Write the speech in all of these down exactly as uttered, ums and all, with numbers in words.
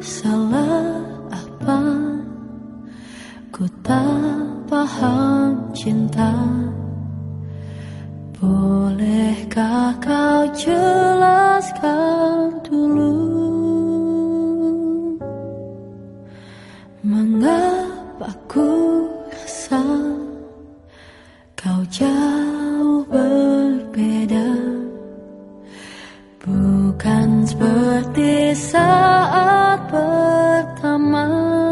salah apa? Ku tak paham cinta. Bolehkah kau jelaskan dulu mengapa ku rasa kau jauh berbeda? Bukan seperti saat pertama.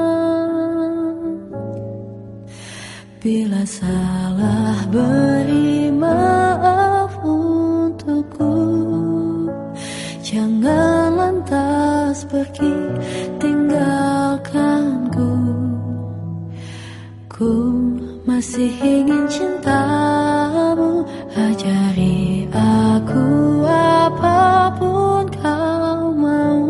Bila salah, beri maaf untukku. Jangan lantas pergi tinggalkanku. Ku masih ingin cintamu. Ajari aku apapun kau mau,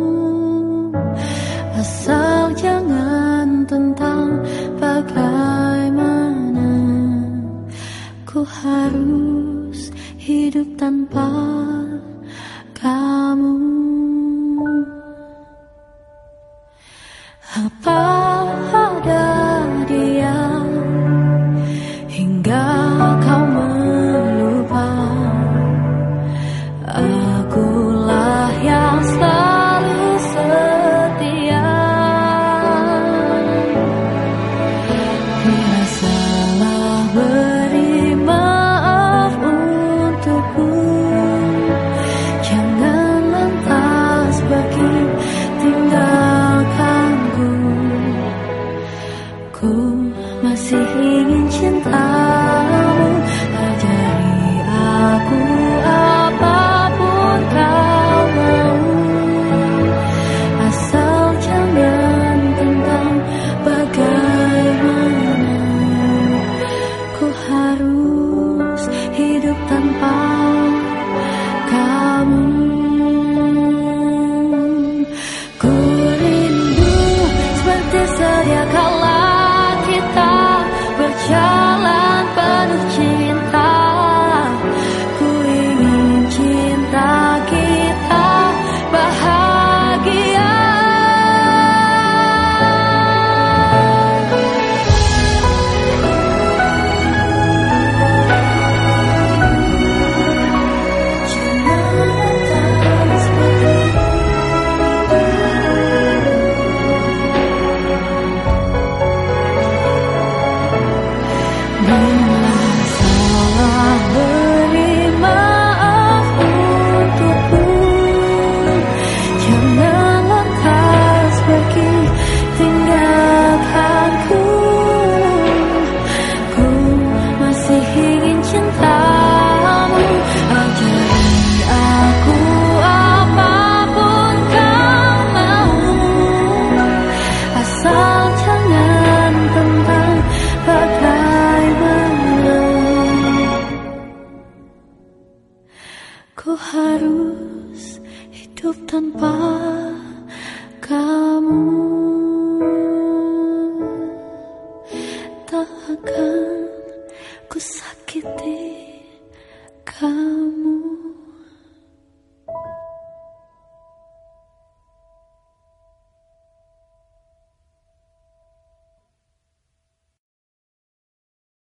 asal jangan tentang bagaimana ku harus hidup tanpa kamu. Apa